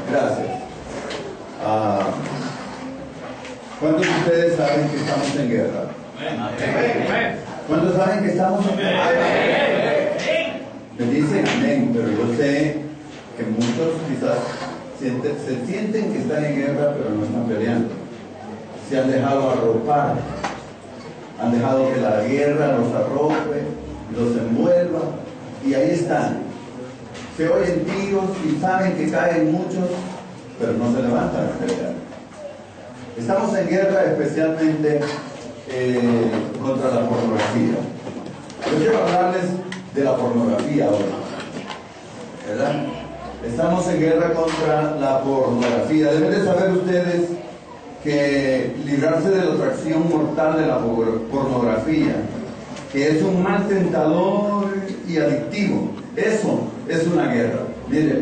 Gracias. ¿Cuántos de ustedes saben que estamos en guerra? ¿Cuántos saben que estamos en guerra? Me dicen amén, pero yo sé que muchos quizás se sienten que están en guerra, pero no están peleando. Se han dejado arropar, han dejado que la guerra los arrope, los envuelva, y ahí están. Se oyen tiros y saben que caen muchos, pero no se levantan a pelear. Estamos en guerra especialmente contra la pornografía. Yo quiero hablarles de la pornografía hoy, ¿verdad? Estamos en guerra contra la pornografía. Deben de saber ustedes que librarse de la atracción mortal de la pornografía, que es un mal tentador y adictivo, eso es una guerra. Mire,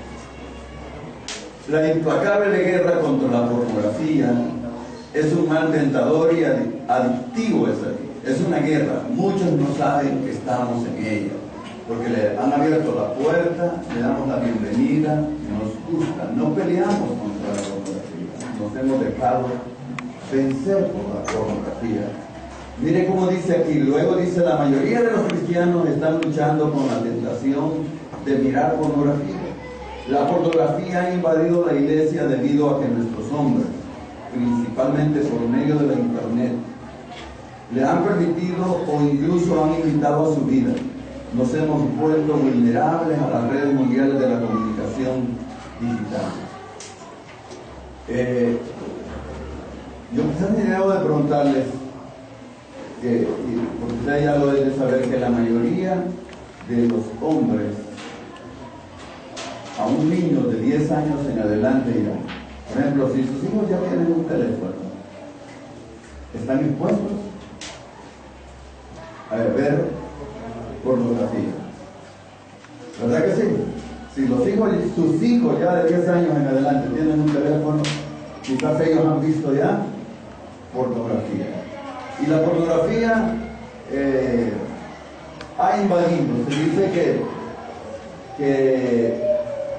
la implacable guerra contra la pornografía es un mal tentador y adictivo. Es una guerra. Muchos no saben que estamos en ella, porque le han abierto la puerta, le damos la bienvenida, nos gusta. No peleamos contra la pornografía, nos hemos dejado vencer por la pornografía. Mire cómo dice aquí, luego dice: la mayoría de los cristianos están luchando con la tentación de mirar pornografía. La pornografía ha invadido la iglesia debido a que nuestros hombres, principalmente por medio de la internet, le han permitido o incluso han invitado a su vida. Nos hemos vuelto vulnerables a las redes mundiales de la comunicación digital. Yo quizás me debo de preguntarles, porque ustedes ya lo deben saber, que la mayoría de los hombres, a un niño de 10 años en adelante, ya, por ejemplo, si sus hijos ya tienen un teléfono, ¿están expuestos a ver pornografía? ¿Verdad que sí? Si sus hijos ya de 10 años en adelante tienen un teléfono, quizás ellos han visto ya pornografía. Y la pornografía ha invadido. Se dice que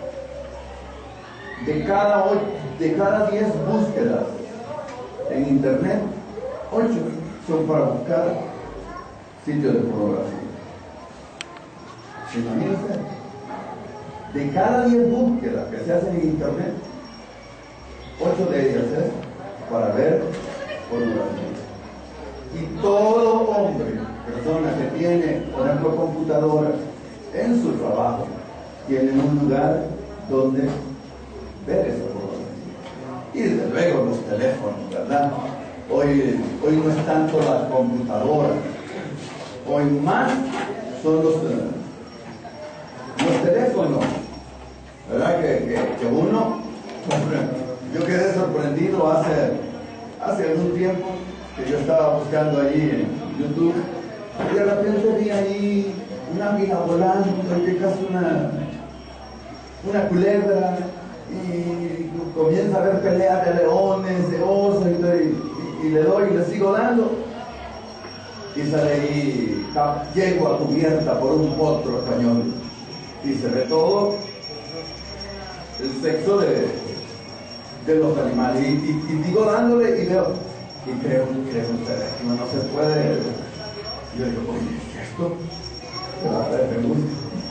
de cada 10 búsquedas en internet, 8 son para buscar sitios de pornografía. ¿Se imagina usted? De cada 10 búsquedas que se hacen en internet, 8 de ellas es para ver pornografía. Y todo hombre, persona que tiene, por ejemplo, computadora en su trabajo, tiene un lugar donde ver esa pornografía. Y desde luego los teléfonos, ¿verdad? Hoy no es tanto las computadoras, hoy más son los teléfonos, ¿verdad? Que uno, yo quedé sorprendido hace algún tiempo que yo estaba buscando allí en YouTube, y de repente vi ahí una águila volando, y casi una culebra, y comienza a ver peleas de leones, de osos, y le doy y le sigo dando, y sale ahí yegua cubierta por un potro español, y se ve todo el sexo de los animales, y sigo dándole y veo, y creo ustedes que no se puede. Yo digo, oye, ¿qué es esto? Me gusta.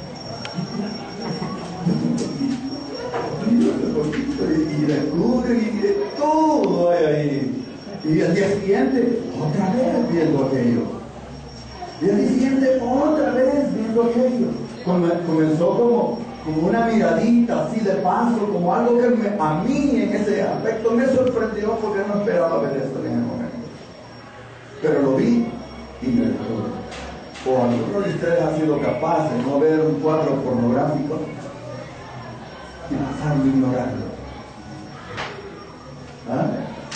Y descubre, y de todo hay ahí. Y al día siguiente, otra vez viendo aquello. Y al día siguiente, otra vez viendo aquello. Comenzó como una miradita así de paso, como algo que a mí en ese aspecto me sorprendió, porque no esperaba ver esto en el momento. Pero lo vi y me dejó. ¿O alguno de ustedes ha sido capaz de no ver un cuadro pornográfico y pasarlo, ignorarlo? ¿Ah?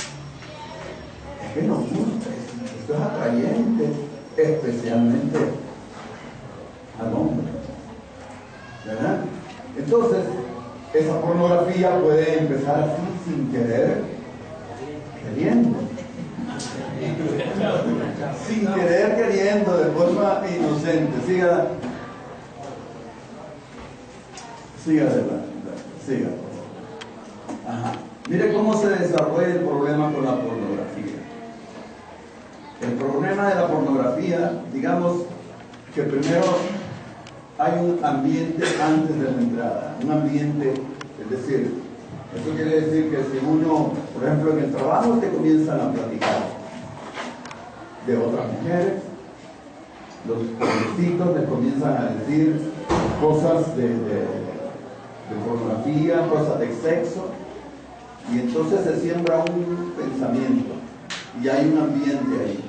Es que nos gusta, esto es atrayente, especialmente al hombre, ¿verdad? Entonces, esa pornografía puede empezar así, sin querer, queriendo. Sin querer, queriendo, de forma inocente. Siga adelante, siga. Ajá. Mire cómo se desarrolla el problema con la pornografía. El problema de la pornografía, digamos que primero hay un ambiente antes de la entrada, un ambiente, es decir, eso quiere decir que si uno, por ejemplo, en el trabajo te comienzan a platicar de otras mujeres, los jovencitos le comienzan a decir cosas de pornografía, cosas de sexo, y entonces se siembra un pensamiento y hay un ambiente ahí.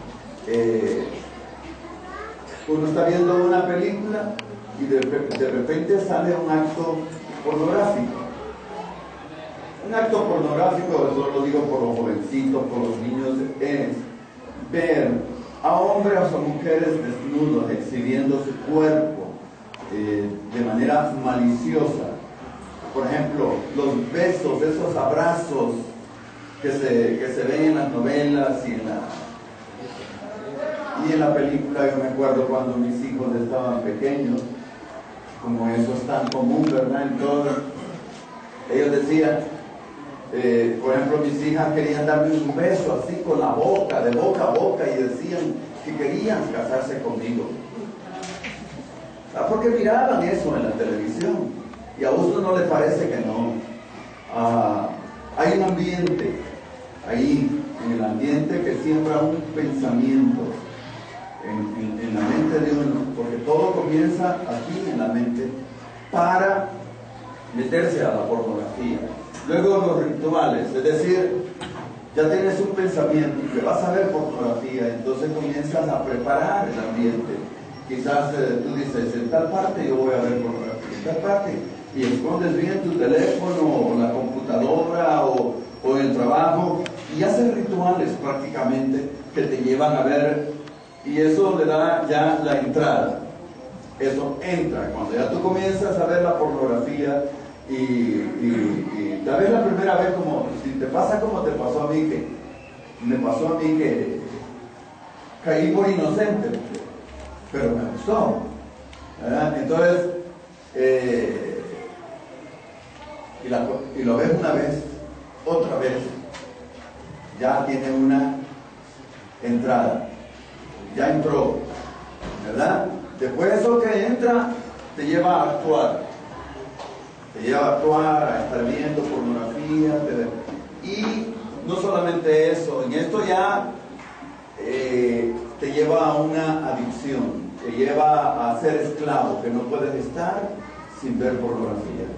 Uno está viendo una película y de repente sale un acto pornográfico. Un acto pornográfico, eso lo digo por los jovencitos, por los niños, es ver a hombres o mujeres desnudos exhibiendo su cuerpo de manera maliciosa. Por ejemplo, los besos, esos abrazos que se ven en las novelas y en la película. Yo me acuerdo cuando mis hijos estaban pequeños, como eso es tan común, ¿verdad? En todo, ellos decían, por ejemplo, mis hijas querían darme un beso así con la boca, de boca a boca, y decían que querían casarse conmigo. Porque miraban eso en la televisión. Y a uno no le parece que no. Hay un ambiente ahí, en el ambiente, que siembra un pensamiento en la mente de uno, porque todo comienza aquí en la mente para meterse a la pornografía. Luego los rituales, es decir, ya tienes un pensamiento que vas a ver pornografía, entonces comienzas a preparar el ambiente. Quizás tú dices, en tal parte yo voy a ver pornografía, en tal parte, y escondes bien tu teléfono o la computadora o el trabajo y haces rituales prácticamente que te llevan a ver, y eso le da ya la entrada. Eso entra cuando ya tú comienzas a ver la pornografía y tal vez la primera vez, como si te pasa como te pasó a mí, que me pasó a mí, que caí por inocente, pero me gustó, ¿verdad? Entonces y lo ves una vez, otra vez, ya tiene una entrada, ya entró, ¿verdad? Después eso que entra te lleva a actuar, a estar viendo pornografía, y no solamente eso, en esto ya te lleva a una adicción, te lleva a ser esclavo, que no puedes estar sin ver pornografía.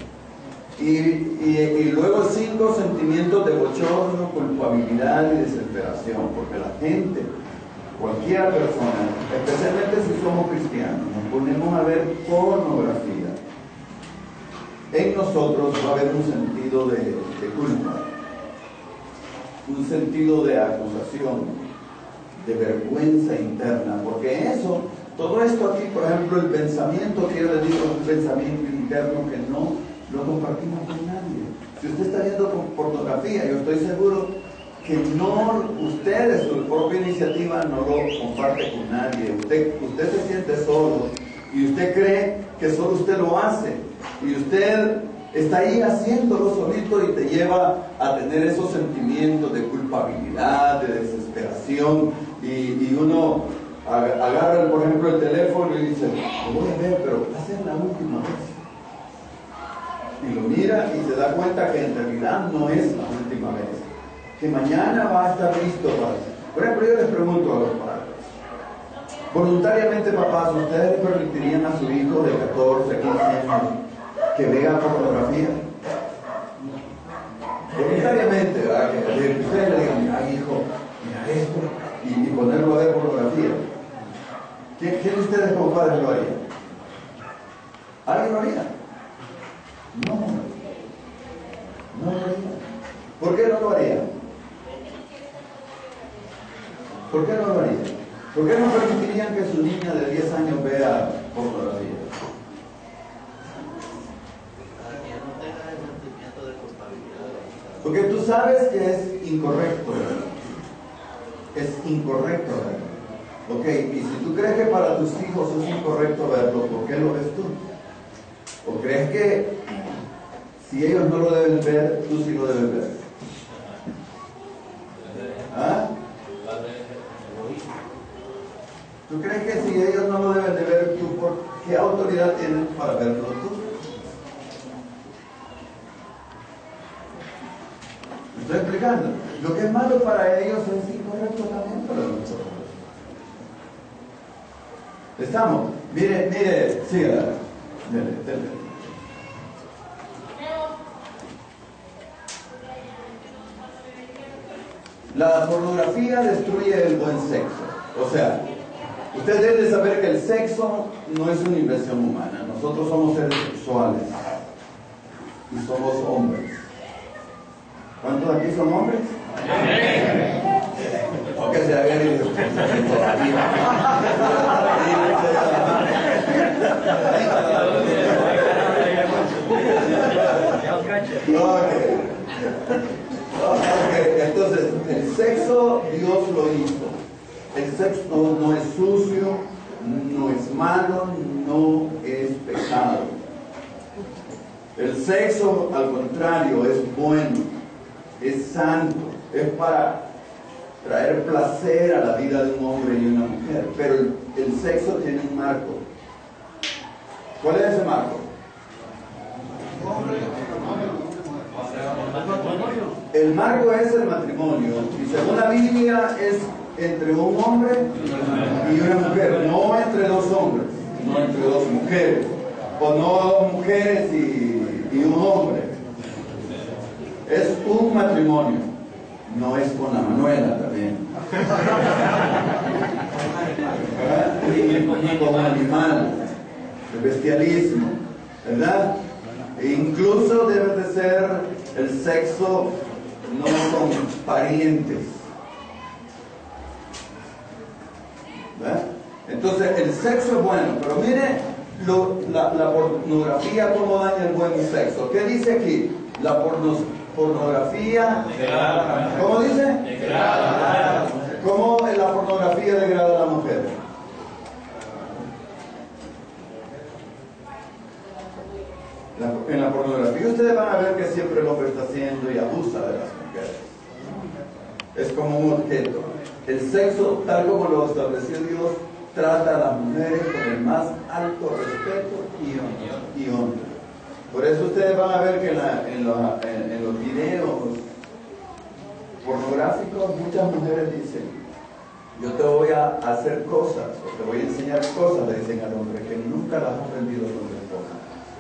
Y luego 5 sentimientos de bochorno, culpabilidad y desesperación, porque la gente, cualquier persona, especialmente si somos cristianos, nos ponemos a ver pornografía, en nosotros va a haber un sentido de culpa, un sentido de acusación, de vergüenza interna, porque todo esto aquí, por ejemplo, el pensamiento que yo le digo es un pensamiento interno que no lo compartimos con nadie. Si usted está viendo pornografía, yo estoy seguro que usted de su propia iniciativa no lo comparte con nadie. Usted se siente solo y usted cree que solo usted lo hace, y usted está ahí haciéndolo solito y te lleva a tener esos sentimientos de culpabilidad, de desesperación, y uno agarra, por ejemplo, el teléfono y dice, lo voy a ver, pero va a ser la última vez. Y lo mira y se da cuenta que en realidad no es la última vez, que mañana va a estar listo para eso. Por ejemplo, yo les pregunto a los padres, voluntariamente, papás, ¿ustedes le permitirían a su hijo de 14, 15 años que vea pornografía? Voluntariamente, ¿verdad? Que ustedes le digan, ay hijo, mira esto, y ponerlo a ver pornografía. ¿Quién de ustedes como padres lo haría? ¿Alguien lo haría? No lo haría. ¿Por qué no lo haría? ¿Por qué no lo haría? ¿Por qué no permitirían que su niña de 10 años vea pornografía? Porque tú sabes que es incorrecto, ¿verdad? Es incorrecto verlo. Ok, y si tú crees que para tus hijos es incorrecto verlo, ¿por qué lo ves tú? ¿O crees que Si ellos no lo deben ver, tú sí lo debes ver. ¿Ah? ¿Tú crees que si ellos no lo deben de ver, tú qué autoridad tienes para verlo tú? ¿Me estoy explicando? Lo que es malo para ellos es incorrecto también para nosotros. ¿Estamos? Mire, siga. Dele. La pornografía destruye el buen sexo. O sea, usted debe saber que el sexo no es una invención humana. Nosotros somos seres sexuales y somos hombres. ¿Cuántos aquí son hombres? O que se hagan y entonces, el sexo Dios lo hizo. El sexo no es sucio, no es malo, no es pecado. El sexo, al contrario, es bueno, es santo, es para traer placer a la vida de un hombre y una mujer. Pero el sexo tiene un marco. ¿Cuál es ese marco? El marco es el matrimonio, y según la Biblia es entre un hombre y una mujer, no entre dos hombres, no entre dos mujeres, o no dos mujeres y un hombre. Es un matrimonio, no es con la Manuela también. Ni con un animal, el bestialismo, ¿verdad? E incluso debe de ser el sexo no con parientes. ¿Verdad? Entonces el sexo es bueno, pero mire la pornografía cómo daña el buen sexo. ¿Qué dice aquí? La pornografía, ¿cómo dice? Degrada. ¿Cómo la pornografía degrada a la mujer? En la pornografía ustedes van a ver que siempre el hombre está haciendo y abusa de las mujeres. Es como un objeto. El sexo, tal como lo estableció Dios, trata a las mujeres con el más alto respeto y honra. Por eso ustedes van a ver que en los videos pornográficos muchas mujeres dicen: yo te voy a hacer cosas, o te voy a enseñar cosas, le dicen al hombre, que nunca las ha aprendido con su esposa.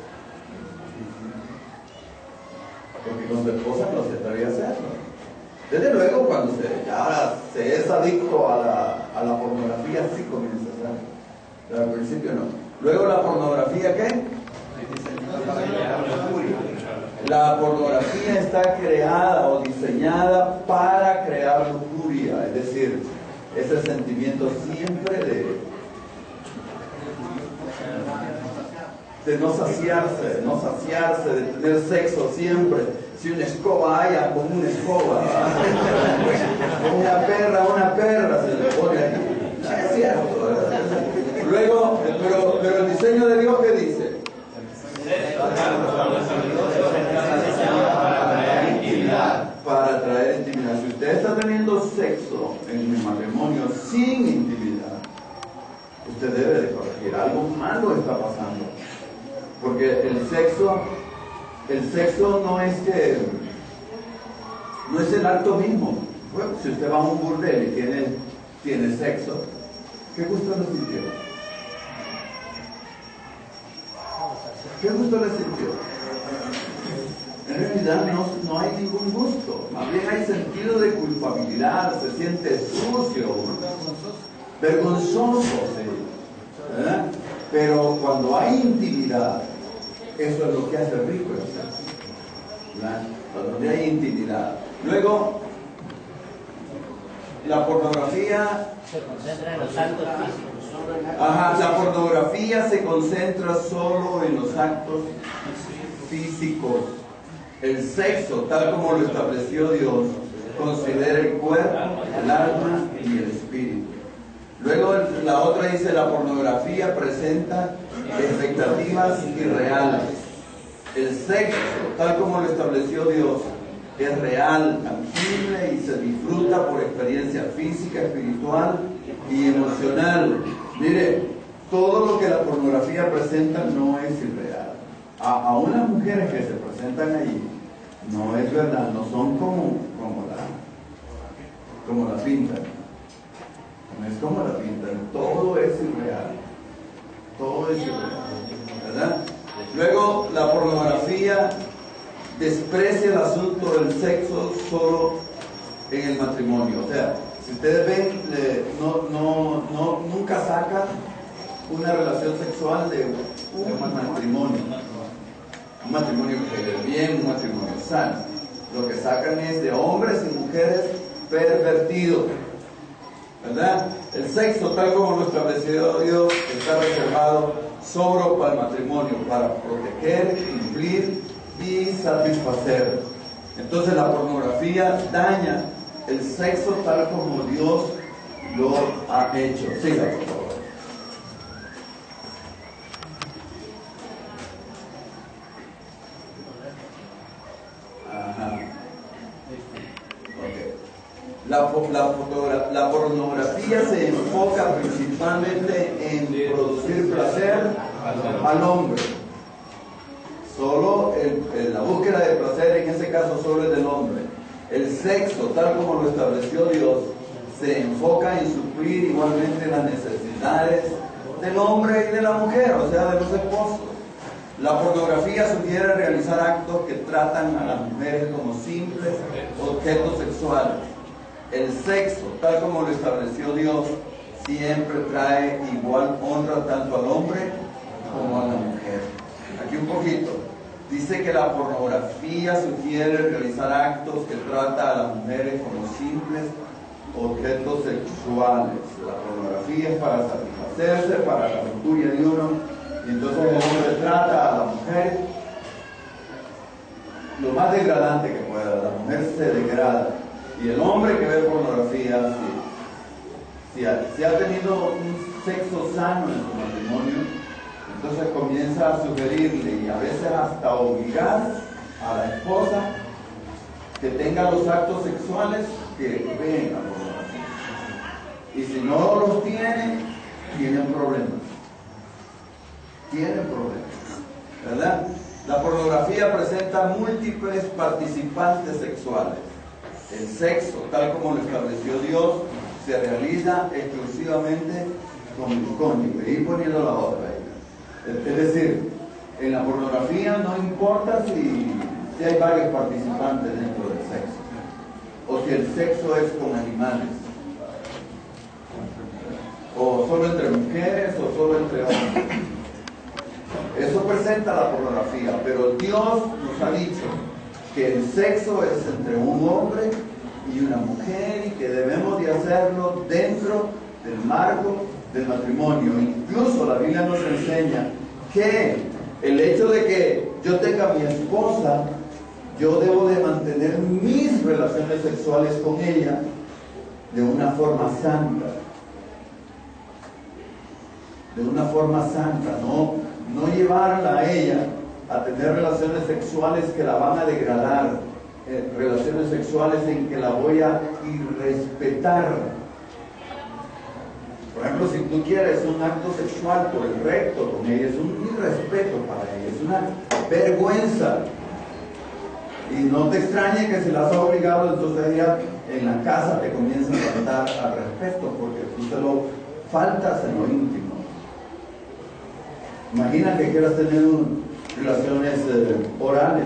Porque con su esposa no se atreve a hacerlo. Desde luego, cuando se es adicto a la pornografía, sí comienza a hacerlo. Pero al principio no. Luego, la pornografía, ¿qué? La pornografía está creada o diseñada para crear lujuria, es decir, ese sentimiento siempre de no saciarse, de tener sexo siempre. Si una escoba haya, con una escoba, con una perra se le pone ahí. Es cierto, ¿verdad? Luego, pero el diseño de Dios, ¿qué dice? Para traer intimidad. Si usted está teniendo sexo en el matrimonio sin intimidad, usted debe de corregir. Algo malo está pasando. Porque el sexo no es el acto mismo. Bueno, si usted va a un burdel y tiene sexo, ¿qué gusto le sintió? ¿Qué gusto le sintió? En realidad no hay ningún gusto, más bien hay sentido de culpabilidad, se siente sucio, vergonzoso, ¿sí? ¿Verdad? Pero cuando hay intimidad, eso es lo que hace rico el sexo, ¿verdad? Cuando hay intimidad. Luego, la pornografía se concentra en los actos físicos. La pornografía se concentra solo en los actos físicos. El sexo, tal como lo estableció Dios, considera el cuerpo, el alma y el espíritu. Luego la otra dice: la pornografía presenta expectativas irreales. El sexo, tal como lo estableció Dios, es real, tangible y se disfruta por experiencia física, espiritual y emocional. Mire, todo lo que la pornografía presenta no es irreal. Aún las mujeres que se presentan allí, no es verdad, no son como la pintan. No es como la pintan, todo es irreal. Todo es irreal, ¿verdad? Luego, la pornografía desprecia el asunto del sexo solo en el matrimonio. O sea, si ustedes ven, nunca sacan una relación sexual de un matrimonio. Un matrimonio que quede bien, un matrimonio sano. Lo que sacan es de hombres y mujeres pervertidos, ¿verdad? El sexo, tal como lo estableció Dios, está reservado solo para el matrimonio, para proteger, cumplir y satisfacer. Entonces la pornografía daña el sexo tal como Dios lo ha hecho. Siga, por favor. Ajá. La pornografía se enfoca principalmente en producir placer al hombre. Solo la búsqueda de placer, en ese caso, solo es del hombre. El sexo, tal como lo estableció Dios, se enfoca en suplir igualmente las necesidades del hombre y de la mujer, o sea, de los esposos. La pornografía sugiere realizar actos que tratan a las mujeres como simples objetos sexuales. El sexo, tal como lo estableció Dios, siempre trae igual honra tanto al hombre como a la mujer. Aquí un poquito. Dice que la pornografía sugiere realizar actos que trata a las mujeres como simples objetos sexuales. La pornografía es para satisfacerse, para la lujuria de uno, y entonces el hombre trata a la mujer lo más degradante que pueda. La mujer se degrada. Y el hombre que ve pornografía, si ha tenido un sexo sano en su matrimonio, entonces comienza a sugerirle y a veces hasta obligar a la esposa que tenga los actos sexuales que ven la pornografía. Y si no los tiene, tienen problemas. Tienen problemas, ¿verdad? La pornografía presenta múltiples participantes sexuales. El sexo, tal como lo estableció Dios, se realiza exclusivamente con el cónyuge. Y poniendo la otra ahí. Es decir, en la pornografía no importa si hay varios participantes dentro del sexo, o si el sexo es con animales, o solo entre mujeres, o solo entre hombres. Eso presenta la pornografía, pero Dios nos ha dicho que el sexo es entre un hombre y una mujer y que debemos de hacerlo dentro del marco del matrimonio. Incluso la Biblia nos enseña que el hecho de que yo tenga a mi esposa, yo debo de mantener mis relaciones sexuales con ella de una forma santa. De una forma santa, no llevarla a ella a tener relaciones sexuales que la van a degradar, relaciones sexuales en que la voy a irrespetar. Por ejemplo, si tú quieres un acto sexual por el recto con ella, es un irrespeto para ella, es una vergüenza. Y no te extrañe que si la has obligado, entonces ella en la casa te comienza a faltar al respeto, porque tú te lo faltas en lo íntimo. Imagina que quieras tener relaciones orales.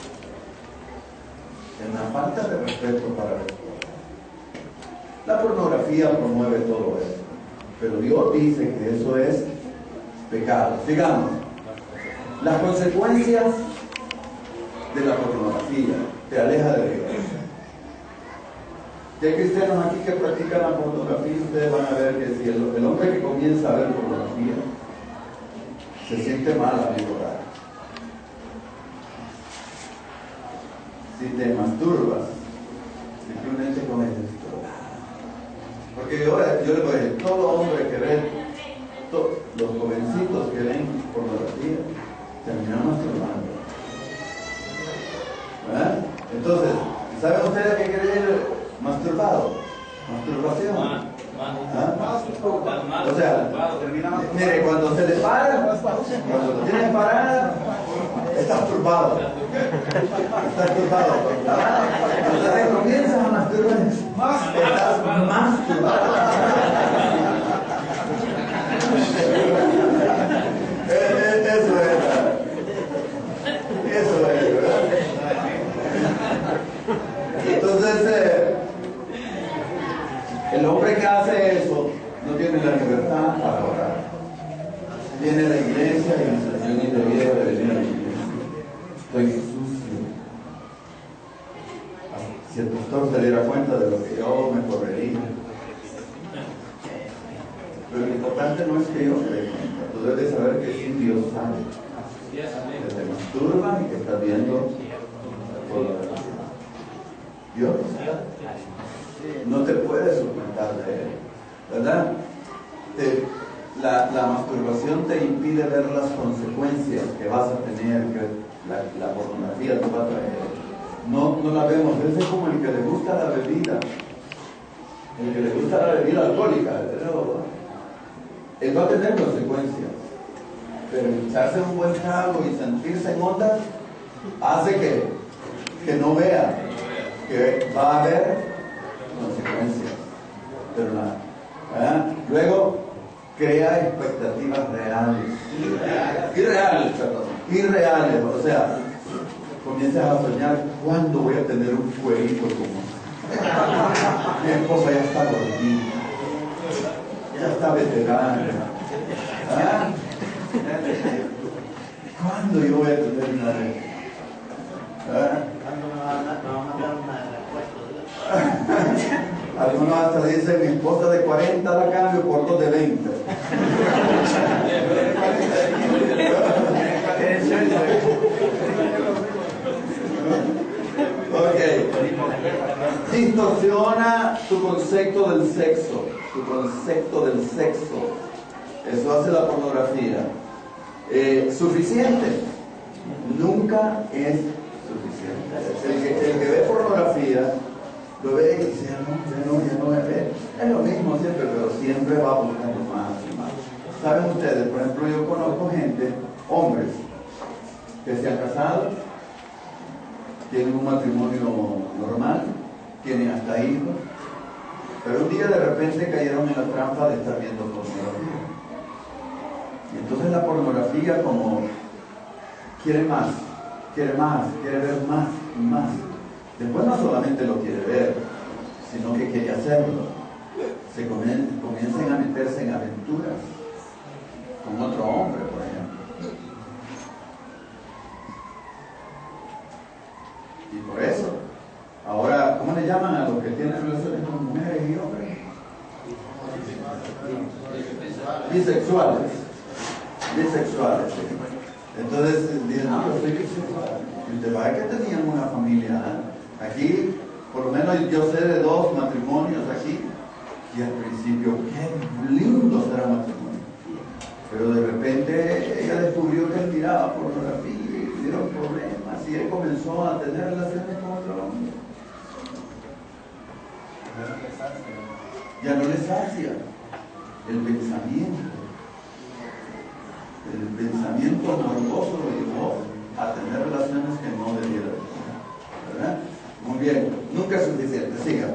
Es una falta de respeto para la esposa. La pornografía promueve todo eso, pero Dios dice que eso es pecado. Sigamos. Las consecuencias de la pornografía te aleja de Dios. Si hay cristianos aquí que practican la pornografía, ustedes van a ver que si el hombre que comienza a ver pornografía se siente mal al orar. Si te masturbas, simplemente con esto. Porque yo le voy a decir, todo hombre que ve, los jovencitos que ven pornografía, terminan masturbando. Entonces, ¿saben ustedes qué quiere decir masturbado? Masturbación. ¿Ah? O sea, mire, cuando se le para, cuando lo tienen parada, está turbado. Está turbado. Cuando te comienzas a masturbar, estás más turbado. Eso es, ¿verdad? Entonces, el hombre que hace eso no tiene la libertad para orar. Viene a la iglesia y dice: yo ni debía de venir a la iglesia. Estoy sucio. Si el pastor se diera cuenta de lo que yo me correría. Pero lo importante no es que yo me dé cuenta. Tú debes saber que sí, Dios sabe. Que te masturban y que estás viendo por la verdad. Dios no te puedes ocultar de él, ¿verdad? La masturbación te impide ver las consecuencias que vas a tener, que la pornografía te va a traer. No la vemos. Ese es como el que le gusta la bebida, el que le gusta la bebida alcohólica, pero él va a tener consecuencias. Pero echarse un buen trago y sentirse en onda hace que no vea que va a haber consecuencias. Pero nada, ¿verdad? Luego crea expectativas irreales, o sea, comienzas a soñar: ¿cuándo voy a tener un fueguito como mi esposa ya está dormida, ya está veterana? ¿Ah? ¿Cuándo yo voy a tener una vez? ¿Ah? ¿Cuándo me van a dar una respuesta? Algunos hasta dicen: mi esposa de 40 la cambio por 2 de 20. Ok. Distorsiona tu concepto del sexo. Eso hace la pornografía. Suficiente. Nunca es suficiente. El que ve pornografía lo ve y dice: ya no me ve. Es lo mismo siempre, pero siempre va buscando más y más. ¿Saben ustedes? Por ejemplo, yo conozco gente, hombres, que se han casado, tienen un matrimonio normal, tienen hasta hijos, pero un día de repente cayeron en la trampa de estar viendo pornografía. Y entonces la pornografía, como quiere más, quiere ver más y más. Después no solamente lo quiere ver, sino que quiere hacerlo. Se comienzan a meterse en aventuras con otro hombre, por ejemplo. Y por eso, ahora, ¿cómo le llaman a los que tienen relaciones con mujeres y hombres? Bisexuales. Entonces dicen: no, yo soy bisexual. Y usted va a ver que tenían una familia. Aquí, por lo menos yo sé de 2 matrimonios aquí, y al principio, qué lindo será matrimonio. Pero de repente ella descubrió que él miraba pornografía y tuvieron problemas, y él comenzó a tener relaciones con otro hombre. Ya no le sacia el pensamiento morboso lo llevó a tener relaciones que no debiera tener, ¿verdad? Muy bien, nunca es suficiente. Siga.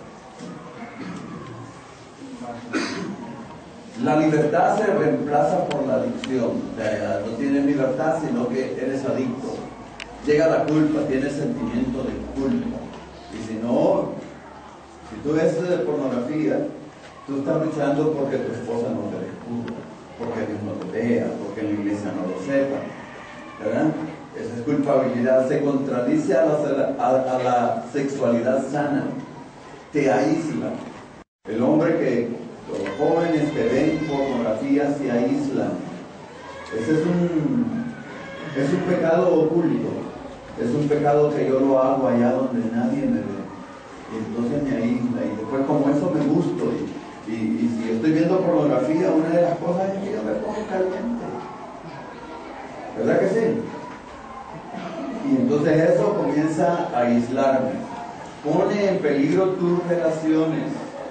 La libertad se reemplaza por la adicción. O sea, no tienes libertad, sino que eres adicto. Llega la culpa, tienes sentimiento de culpa. Y si tú ves pornografía, tú estás luchando porque tu esposa no te descubra, porque Dios no te vea, porque en la iglesia no lo sepa, ¿verdad? Esa es culpabilidad. Se contradice a la sexualidad sana, te aísla. El hombre los jóvenes que ven pornografía se aíslan. Ese es un pecado oculto, es un pecado que yo lo hago allá donde nadie me ve, y entonces me aísla. Y después, como eso me gusta, y si estoy viendo pornografía, una de las cosas es que yo me pongo caliente, ¿verdad que sí? Y entonces eso comienza a aislarme. Pone en peligro tus relaciones.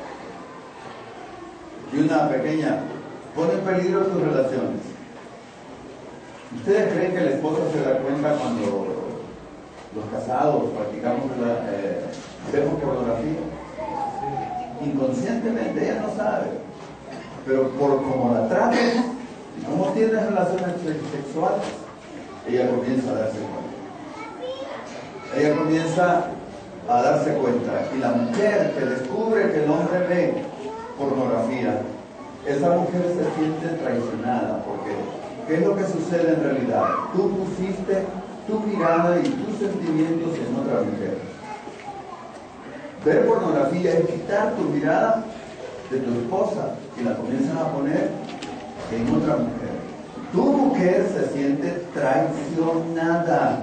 Y una pequeña, pone en peligro tus relaciones. ¿Ustedes creen que la esposa se da cuenta cuando los casados practicamos vemos pornografía? Inconscientemente, ella no sabe. Pero por como la trates y cómo tienes relaciones sexuales, ella comienza a darse cuenta. Ella comienza a darse cuenta. Y la mujer que descubre que el hombre ve pornografía, esa mujer se siente traicionada, porque ¿qué es lo que sucede en realidad? Tú pusiste tu mirada y tus sentimientos en otra mujer. Ver pornografía es quitar tu mirada de tu esposa y la comienzas a poner en otra mujer. Tu mujer se siente traicionada.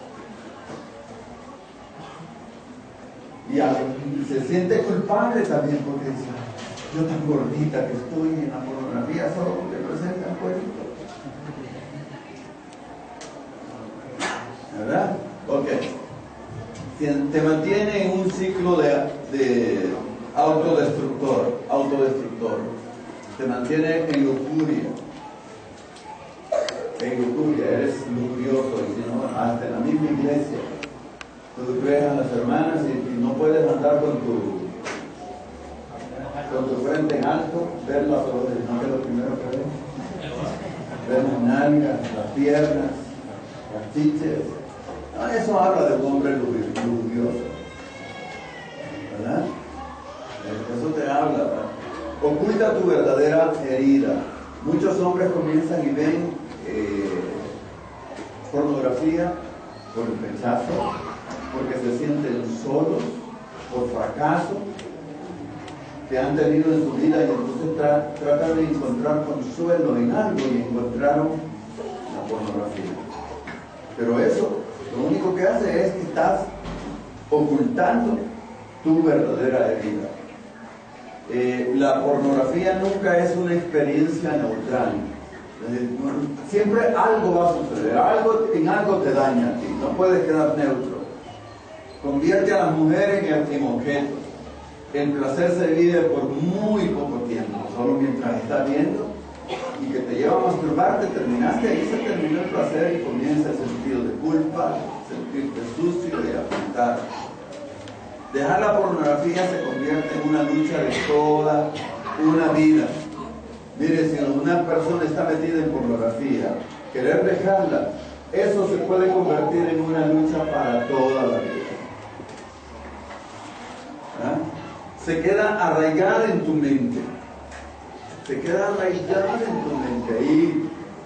Y se siente culpable también porque dice, yo tan gordita que estoy en la pornografía solo porque presentan cuerpo. ¿Verdad? Ok. Te mantiene en un ciclo de autodestructor. Te mantiene en lujuria. Eres lujurioso. Y si no, hasta en la misma iglesia. Tú crees a las hermanas y no puedes andar con tu frente en alto, ver las cosas, no que lo primero que ves. Ver las nalgas, las piernas, las chiches. No, eso habla de un hombre lujurioso. ¿Verdad? Eso te habla, ¿verdad? Oculta tu verdadera herida. Muchos hombres comienzan y ven pornografía por el rechazo, porque se sienten solos, por fracaso que han tenido en su vida, y entonces tratan de encontrar consuelo en algo y encontraron la pornografía. Pero eso, lo único que hace es que estás ocultando tu verdadera herida. La pornografía nunca es una experiencia neutral. Siempre algo va a suceder, en algo te daña a ti, no puedes quedar neutro. Convierte a las mujeres en objetos. El placer se vive por muy poco tiempo, solo mientras estás viendo, y que te lleva a masturbarte, terminaste, ahí se terminó el placer y comienza el sentido de culpa, sentirte sucio y apuntar. Dejar la pornografía se convierte en una lucha de toda una vida. Mire, si una persona está metida en pornografía, querer dejarla, eso se puede convertir en una lucha para toda la vida. ¿Ah? Se queda arraigada en tu mente. Se queda arraigada en tu mente. Ahí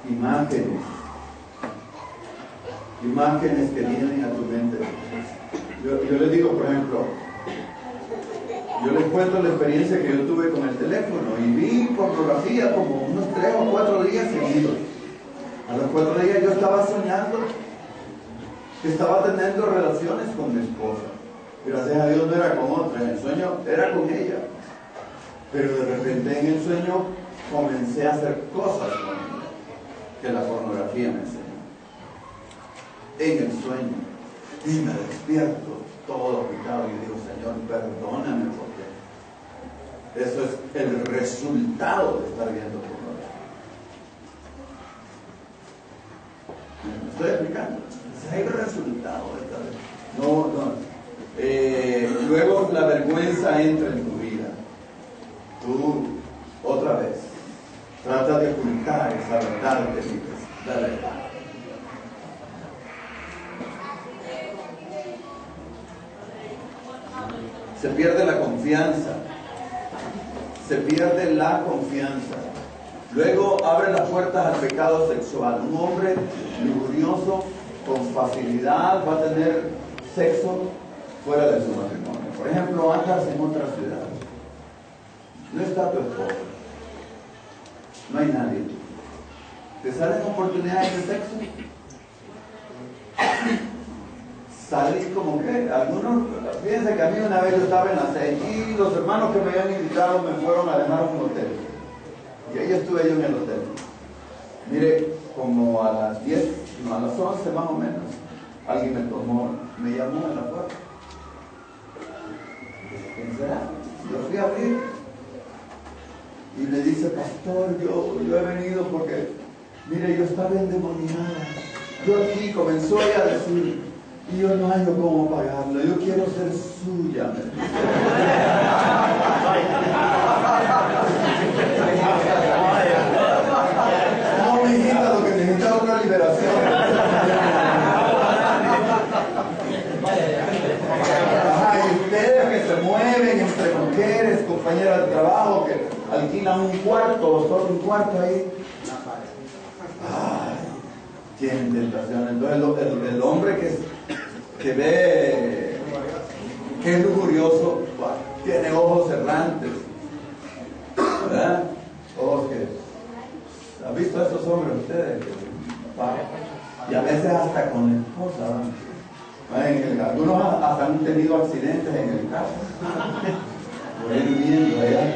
imágenes que vienen a tu mente. Yo les digo, por ejemplo, yo les cuento la experiencia que yo tuve con el teléfono y vi pornografía como unos 3 o 4 días seguidos. A los 4 días yo estaba soñando que estaba teniendo relaciones con mi esposa. Gracias a Dios no era con otra, en el sueño era con ella. Pero de repente en el sueño comencé a hacer cosas con ella que la pornografía me enseñó. En el sueño. Y me despierto todo picado y digo, Señor, perdóname, porque eso es el resultado de estar viendo pornografía. ¿Me estoy explicando? Ese es el resultado de estar viendo. Luego la vergüenza entra en tu vida. Tú, otra vez, tratas de ocultar esa verdad que vives. Dale. Se pierde la confianza. Luego abre las puertas al pecado sexual. Un hombre lujurioso con facilidad va a tener sexo fuera de su matrimonio. Por ejemplo, andas en otra ciudad. No está tu esposa. No hay nadie. ¿Te salen oportunidades de sexo? Salís como que algunos, fíjense que a mí una vez yo estaba en la 6 y los hermanos que me habían invitado me fueron a dejar a un hotel. Y ahí estuve yo en el hotel. Mire, como a las 10, no, a las 11 más o menos, alguien me llamó en la puerta. ¿Quién será? Yo fui a abrir y me dice, pastor, yo he venido porque, mire, yo estaba endemoniada. Yo aquí comenzó ella a decir, y yo no hallo cómo pagarlo, yo quiero ser suya. Me dice. No, mi hijita, lo que necesita es otra liberación. Y ustedes que se mueven entre mujeres, compañeras de trabajo, que alquilan un cuarto, solo un cuarto ahí. Ay, tienen tentación. Entonces el hombre que ve que es lujurioso, tiene ojos errantes, ¿verdad? Ojos que... ¿Han visto a esos hombres ustedes? Y a veces hasta con la esposa, ¿no? Algunos hasta han tenido accidentes en el carro. Por ir viendo allá.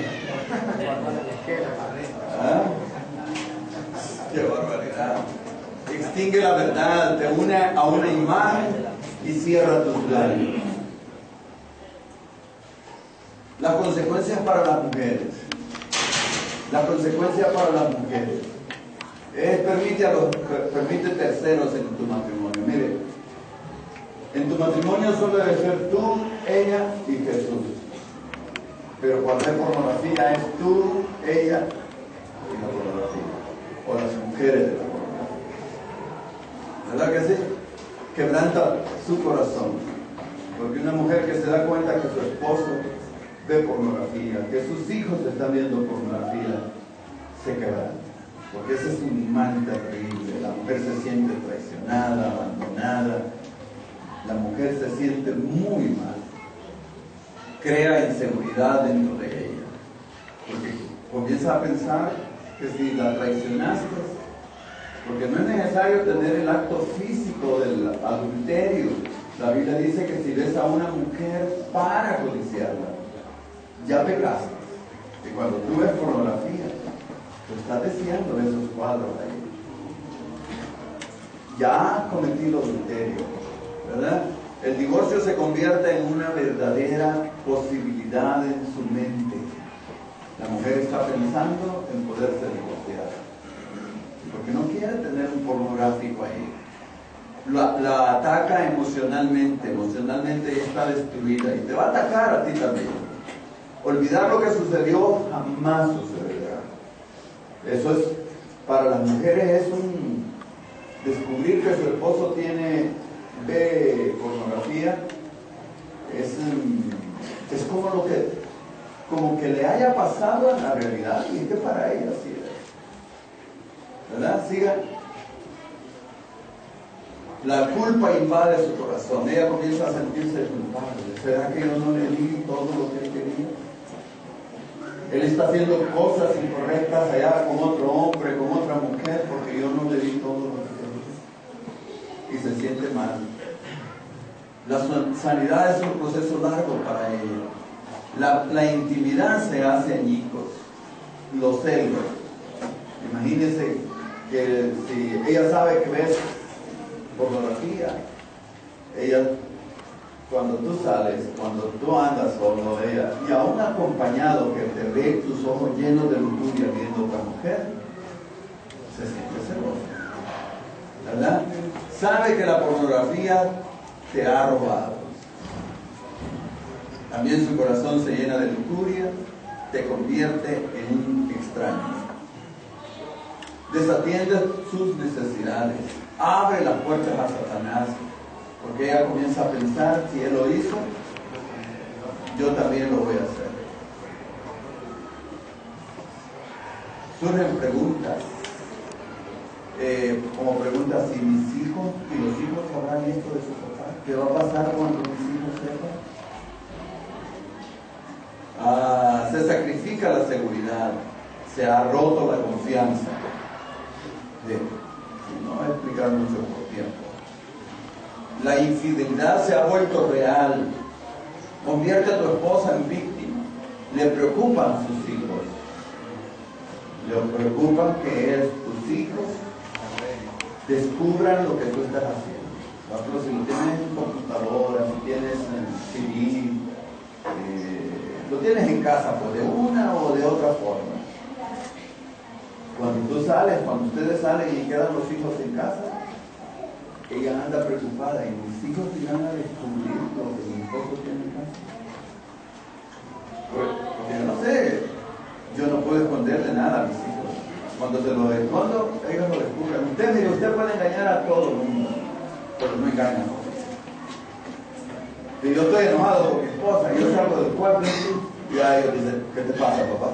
¿Ah? ¡Qué barbaridad! Extingue la verdad, te une a una imagen y cierra tus labios. Las consecuencias para las mujeres. La consecuencia para las mujeres permite terceros en tu matrimonio. Mire, en tu matrimonio solo debe ser tú, ella y Jesús. Pero cuando hay pornografía es tú, ella y la pornografía. O las mujeres de la pornografía. ¿Verdad que sí? Quebranta su corazón. Porque una mujer que se da cuenta que su esposo ve pornografía, que sus hijos están viendo pornografía, se quebranta. Porque ese es un imán terrible. La mujer se siente traicionada, abandonada. La mujer se siente muy mal. Crea inseguridad dentro de ella. Porque comienza a pensar que si la traicionaste, porque no es necesario tener el acto físico del adulterio. La Biblia dice que si ves a una mujer para codiciarla, ya pecaste. Y cuando tú ves pornografía, tú estás deseando esos cuadros ahí. Ya has cometido adulterio, ¿verdad? El divorcio se convierte en una verdadera posibilidad en su mente. La mujer está pensando en poderse divorciar, porque no quiere tener un pornográfico ahí. La ataca emocionalmente ella está destruida y te va a atacar a ti también. Olvidar lo que sucedió jamás sucederá. Eso es, para las mujeres es un descubrir que su esposo ve pornografía, es como que le haya pasado en la realidad, y es que para ella sí es. ¿Verdad? Siga. La culpa invade su corazón. Ella comienza a sentirse culpable. ¿Será que yo no le di todo lo que él quería? Él está haciendo cosas incorrectas allá con otro hombre, con otra mujer, porque yo no le di todo lo que quería. Y se siente mal. La sanidad es un proceso largo para ella. La intimidad se hace añicos. Los celos. Imagínense que si ella sabe que ves pornografía, ella, cuando tú sales, cuando tú andas solo, ella, y aún acompañado, que te ve tus ojos llenos de lujuria viendo a otra mujer, se siente celosa, ¿verdad? Sabe que la pornografía te ha robado. También su corazón se llena de lujuria, te convierte en un extraño. Desatiende sus necesidades, abre las puertas a Satanás, porque ella comienza a pensar, si él lo hizo, yo también lo voy a hacer. Surgen preguntas, como preguntas, si mis hijos y los hijos sabrán esto de su papá, ¿qué va a pasar cuando mis hijos sepan? Se sacrifica la seguridad, se ha roto la confianza. No voy a explicar mucho por tiempo. La infidelidad se ha vuelto real. Convierte a tu esposa en víctima. Le preocupan sus hijos. Le preocupan que tus hijos descubran lo que tú estás haciendo. Pero si lo tienes en computadora, si tienes en CD, lo tienes en casa, pues de una o de otra forma. Cuando tú sales, cuando ustedes salen y quedan los hijos en casa, ella anda preocupada y mis hijos irán a descubrir lo que mi esposo tiene en casa. Porque yo no sé, yo no puedo esconderle nada a mis hijos. Cuando se lo escondo, ellos lo descubren. Usted puede engañar a todo el mundo, pero no engañan a nosotros. Si yo estoy enojado con mi esposa y yo salgo del cuarto y ellos dicen, ¿qué te pasa, papá?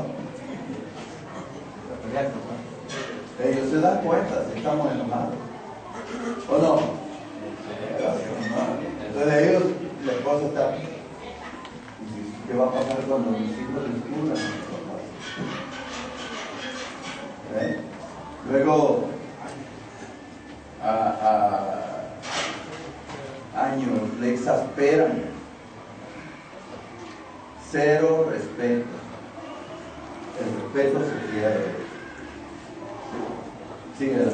Ellos se dan cuenta si estamos enojados. ¿O no? Entonces ellos, la esposa está, ¿qué va a pasar cuando mis hijos descubran a mis papás? Luego, años le exasperan. Cero respeto. El respeto se pierde. Sigue.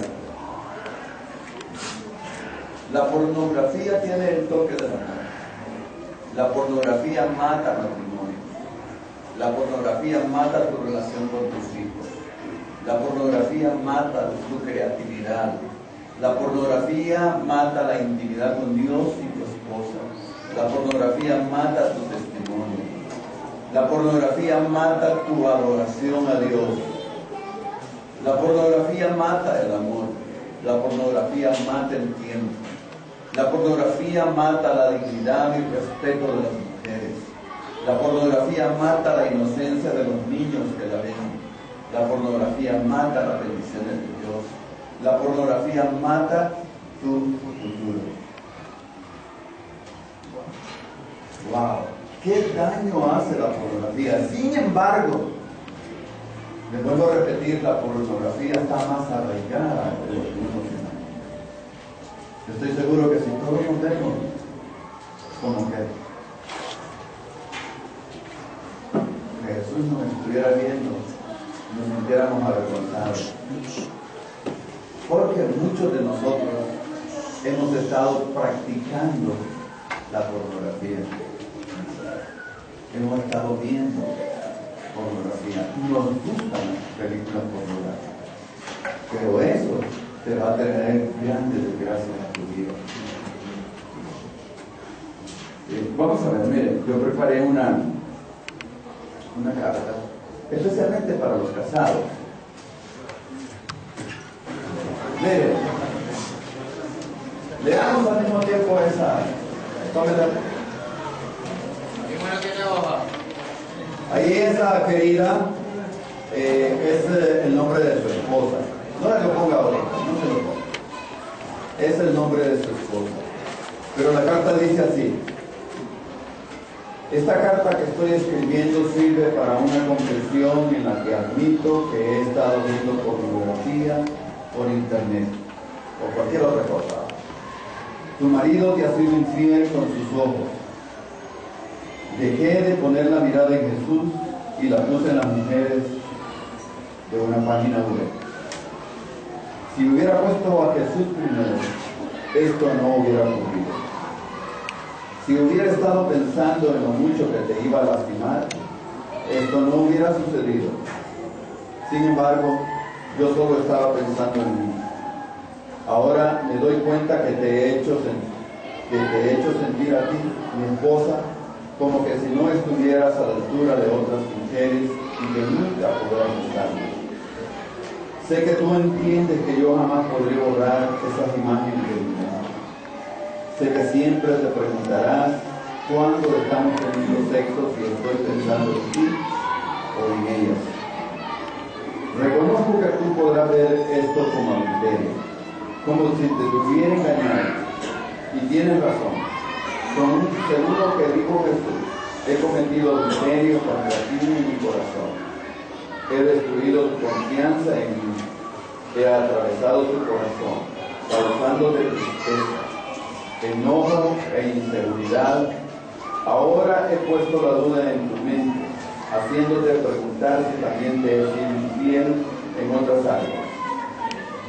La pornografía tiene el toque de la muerte. La pornografía mata matrimonio. La pornografía mata tu relación con tus hijos. La pornografía mata tu creatividad. La pornografía mata la intimidad con Dios y tu esposa. La pornografía mata tu testimonio. La pornografía mata tu adoración a Dios. La pornografía mata el amor. La pornografía mata el tiempo. La pornografía mata la dignidad y el respeto de las mujeres. La pornografía mata la inocencia de los niños que la ven. La pornografía mata las bendiciones de Dios. La pornografía mata tu futuro. ¡Wow! ¿Qué daño hace la pornografía? Sin embargo, les vuelvo a repetir, la pornografía está más arraigada de lo que uno se imagina. Estoy seguro que si todos nos vemos como que Jesús nos estuviera viendo, nos sintiéramos avergonzados. Porque muchos de nosotros hemos estado practicando la pornografía. Hemos estado viendo pornografía. Nos gustan las películas pornográficas. Pero eso te va a traer grandes desgracias a tu vida. Vamos a ver, miren, yo preparé una carta especialmente para los casados. Miren, leamos al mismo tiempo esa. Tómela. Ahí esa querida es el nombre de su esposa. No se lo ponga ahorita, no se lo ponga. Es el nombre de su esposa. Pero la carta dice así. Esta carta que estoy escribiendo sirve para una confesión en la que admito que he estado viendo pornografía por internet o cualquier otra cosa. Tu marido te ha sido infiel con sus ojos. Dejé de poner la mirada en Jesús y la puse en las mujeres de una página web. Si hubiera puesto a Jesús primero, esto no hubiera ocurrido. Si hubiera estado pensando en lo mucho que te iba a lastimar, esto no hubiera sucedido. Sin embargo, yo solo estaba pensando en mí. Ahora me doy cuenta que te he hecho sentir a ti, mi esposa, como que si no estuvieras a la altura de otras mujeres y que nunca podrás estarlo. Sé que tú entiendes que yo jamás podré borrar esas imágenes de mi mente. Sé que siempre te preguntarás cuándo estamos teniendo sexo si estoy pensando en ti o en ellas. Reconozco que tú podrás ver esto como adulterio, como si te estuviera engañando. Y tienes razón. Seguro que dijo Jesús, he cometido adulterio contra ti en mi corazón. He destruido tu confianza en mí. He atravesado tu corazón, causándote tristeza, enojo e inseguridad. Ahora he puesto la duda en tu mente, haciéndote preguntar si también te he sido infiel en otras áreas.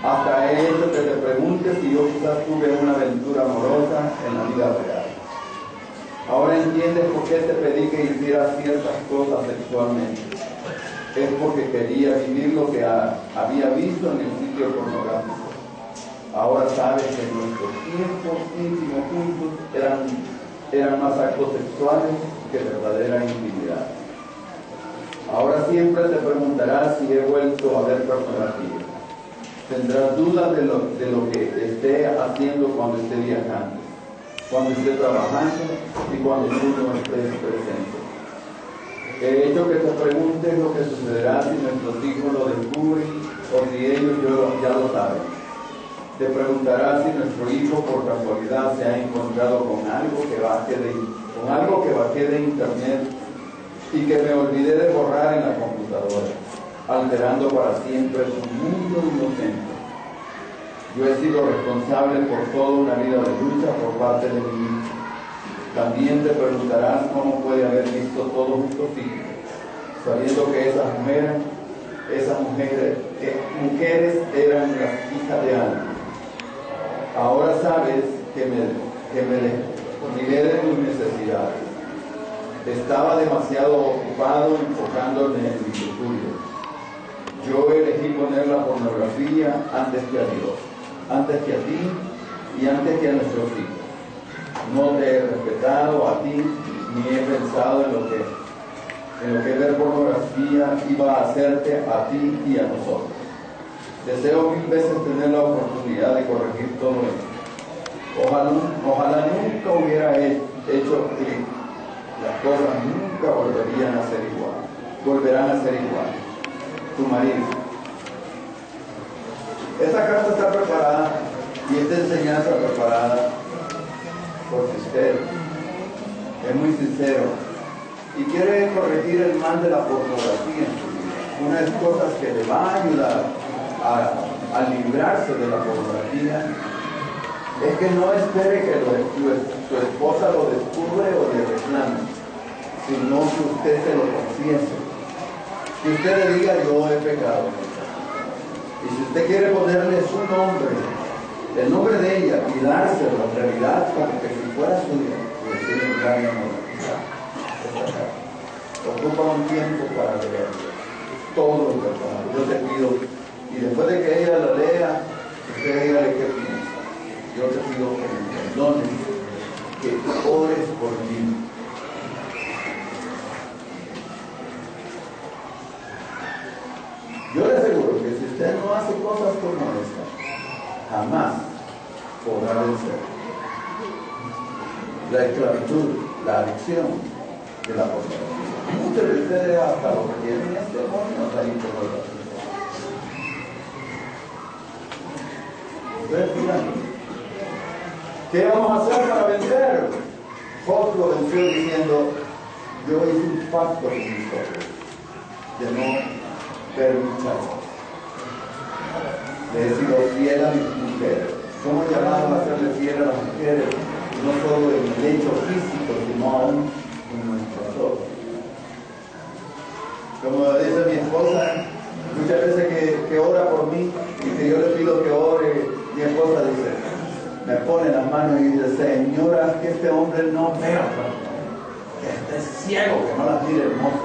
Hasta he hecho que te preguntes si yo quizás tuve una aventura amorosa en la vida real. Ahora entiendes por qué te pedí que hicieras ciertas cosas sexualmente. Es porque quería vivir lo que había visto en el sitio pornográfico. Ahora sabes que nuestros tiempos íntimos juntos eran más actos sexuales que verdadera intimidad. Ahora siempre te preguntarás si he vuelto a ver pornografía. Tendrás dudas de lo que esté haciendo cuando esté viajando, cuando esté trabajando y cuando tú no estés presente. He hecho que te preguntes lo que sucederá si nuestros hijos lo descubren o si ellos ya lo saben. Te preguntarás si nuestro hijo por casualidad se ha encontrado con algo que bajé de internet y que me olvidé de borrar en la computadora, alterando para siempre su mundo inocente. Yo he sido responsable por toda una vida de lucha por parte de mi hijo. También te preguntarás cómo puede haber visto todo esto posible, sabiendo que esas mujeres eran las hijas de alguien. Ahora sabes que me olvidé de mis necesidades. Estaba demasiado ocupado enfocándome en mi futuro. Yo elegí poner la pornografía antes que a Dios, antes que a ti y antes que a nuestros hijos. No te he respetado a ti ni he pensado en lo que ver pornografía iba a hacerte a ti y a nosotros. Deseo 1000 veces tener la oportunidad de corregir todo esto. Ojalá nunca hubiera hecho clic. Las cosas nunca volverán a ser igual. Tu marido. Esta carta está preparada y esta enseñanza preparada porque usted es muy sincero y quiere corregir el mal de la pornografía. Una de las cosas que le va a ayudar a librarse de la pornografía es que no espere que su esposa lo descubre o le reclame, sino que usted se lo confiese. Que usted le diga: yo he pecado. Y si usted quiere ponerle su nombre, el nombre de ella, y dárselo en realidad como que si fuera suya, y decirle: mira, mi amor, ocupa un tiempo para leer todo el pecado. Yo te pido, y después de que ella lo lea, usted dígale qué piensa. Yo te pido que me perdones, que ores por mí. Yo le aseguro que si usted no hace cosas como esta, jamás podrá vencer la esclavitud, la adicción de la pornografía. Muchos de ustedes hasta lo que tienen este demonio ahí pornografía. Ustedes dirán: ¿qué vamos a hacer para vencer? Job lo venció diciendo: yo hice un pacto con mis ojos de no ver muchachos. Le he sido fiel a mis mujeres. Somos llamados a serle fiel a las mujeres, no solo en el hecho físico, sino aún en nuestros ojos. Como dice mi esposa, muchas veces que ora por mí y que yo le pido que ore, mi esposa dice, me pone las manos y dice: señora, que este hombre no vea, que esté ciego, que no las mire hermosas.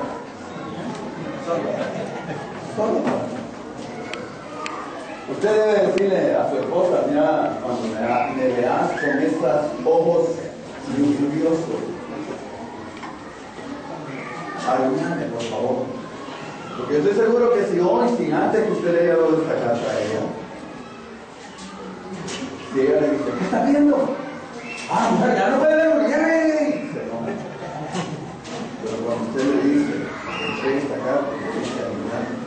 Usted debe decirle a su esposa: mira, cuando me veas con estos ojos lluviosos, ayúdame, por favor. Porque estoy seguro que si hoy, sin antes que usted le haya dado esta carta a ella, si ella le dice: ¿qué está viendo? Ah, mujer, ya no puede verlo, ya ve. Pero cuando usted le dice: esta carta, dice: ayúdame.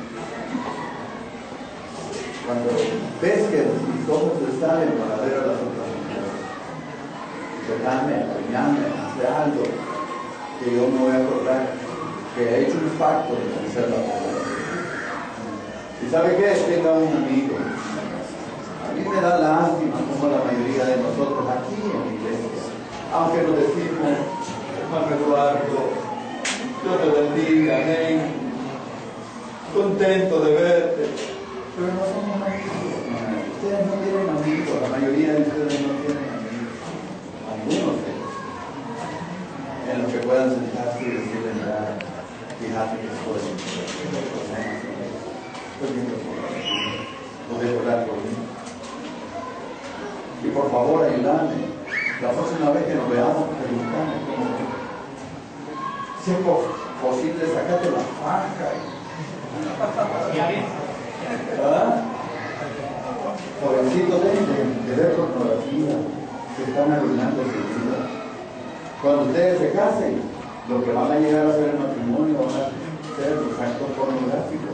Cuando ves que mis ojos se salen para ver a las otras mujeres, déjame, acompañarme, hacer algo que yo me voy a acordar, que he hecho un pacto de vencer la pornografía. ¿Y sabe qué? Tenga un amigo. A mí me da lástima como la mayoría de nosotros aquí en la iglesia, aunque nos decimos: hermano Eduardo, Dios te bendiga, amén, contento de verte. Pero no somos amigos. Ustedes no tienen amigos, la mayoría de ustedes no tienen amigos. Algunos de ellos. En los que puedan sentarse y decirle, mira, fíjate que estoy viendo por no dejo orar por mí. Y por favor, ayúdame. La próxima vez que nos veamos, preguntame cómo. Si es posible, sacate la faja. ¿Ah? Jovencitos, de ver pornografía, se están arruinando su vida. Cuando ustedes se casen, lo que van a llegar a ser el matrimonio van a ser los actos pornográficos.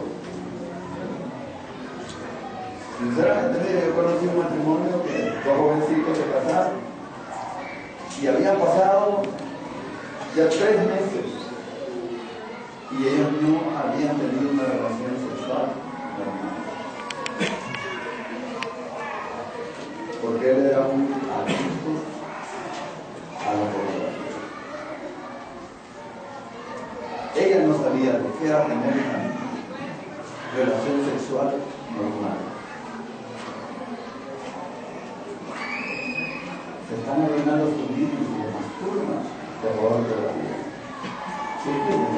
Sinceramente, yo conocí un matrimonio que dos jovencitos se casaron y habían pasado ya 3 meses y ellos no habían tenido una relación sexual normal. Porque él era un adicto a la pornografía. Ella no sabía de qué era tener una relación sexual normal. Se están arruinando sus vidas y se masturban de robar de la vida. Sí,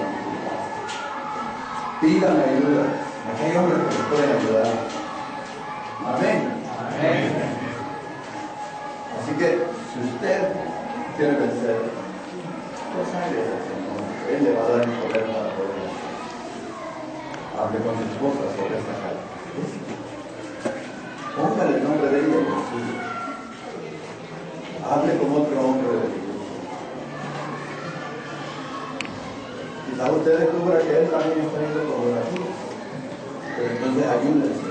pidan ayuda. Aquí hay hombres que les pueden ayudar. Amén. Amén. Así que, si usted quiere vencer, pues hable al Señor. Él le va a dar el poder para poder hacer. Hable con su esposa sobre esta característica. Póngale el nombre de ella en el suyo. Hable con otro hombre de Dios. Quizás usted descubra que él también está yendo por la cruz. Pero entonces ayúdense.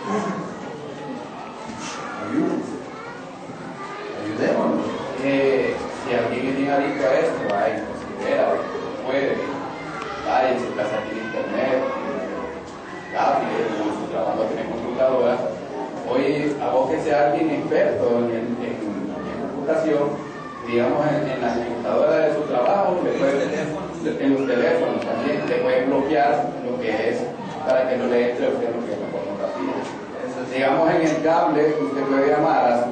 Ayúdense. Ayudémonos. Si alguien es adicto a esto, hay considera, puede, vaya en su casa tiene internet, tablet, en su trabajo tiene computadora. Hoy abóquese a alguien experto en computación, digamos en la computadora de su trabajo, en los teléfonos también, le puede bloquear lo que es para que no le entre usted lo que es la pornografía. Digamos en el cable, usted puede llamar a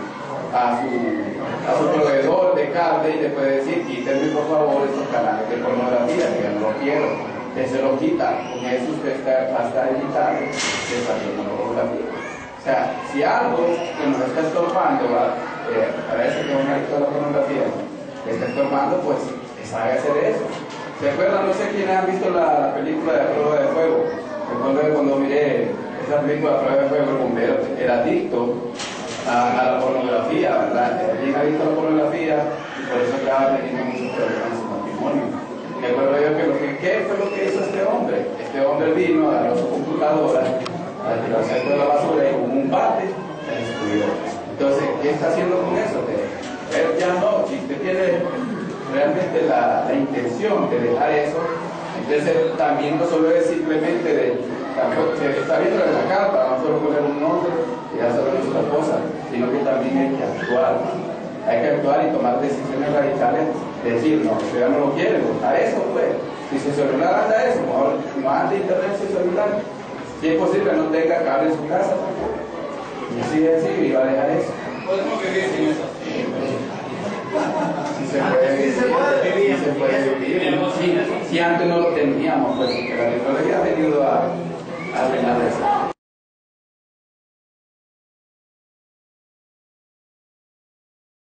su proveedor de cable y le puede decir, quíteme por favor estos canales de pornografía, que no lo quiero, que se lo quita, con eso usted va a estar evitando de salir con pornografía. O sea, si algo que nos está estorbando, parece que es un adicto a la pornografía, le está estorbando, pues sabe hacer eso. ¿Se acuerdan? No sé quiénes han visto la película de Prueba de Fuego. Recuerdo cuando miré esa película de Prueba de Fuego, el bombero era adicto a la pornografía, ¿verdad? Era bien adicto a la pornografía y por eso acaba teniendo muchos problemas en su matrimonio. Recuerdo yo que ¿qué fue lo que hizo este hombre? Este hombre vino, agarró su computadora, la tiró al centro de la basura y con un bate la destruyó. Entonces, ¿qué está haciendo con eso? Él ya no, si usted tiene realmente la intención de dejar eso, entonces también no solo es simplemente está viendo en la carta, no solo poner un nombre y ya solo hizo la cosa, sino que también hay que actuar. Hay que actuar y tomar decisiones radicales, decir, no, usted ya no lo quiere, a eso pues. Si su celular anda eso, mejor no anda internet su celular. Si es posible, no tenga cable en su casa tampoco. Y así es así, y va a dejar eso. Podemos vivir sin eso. Si se puede vivir. Si antes no lo teníamos, pues, porque la tecnología ha venido a arreglar eso.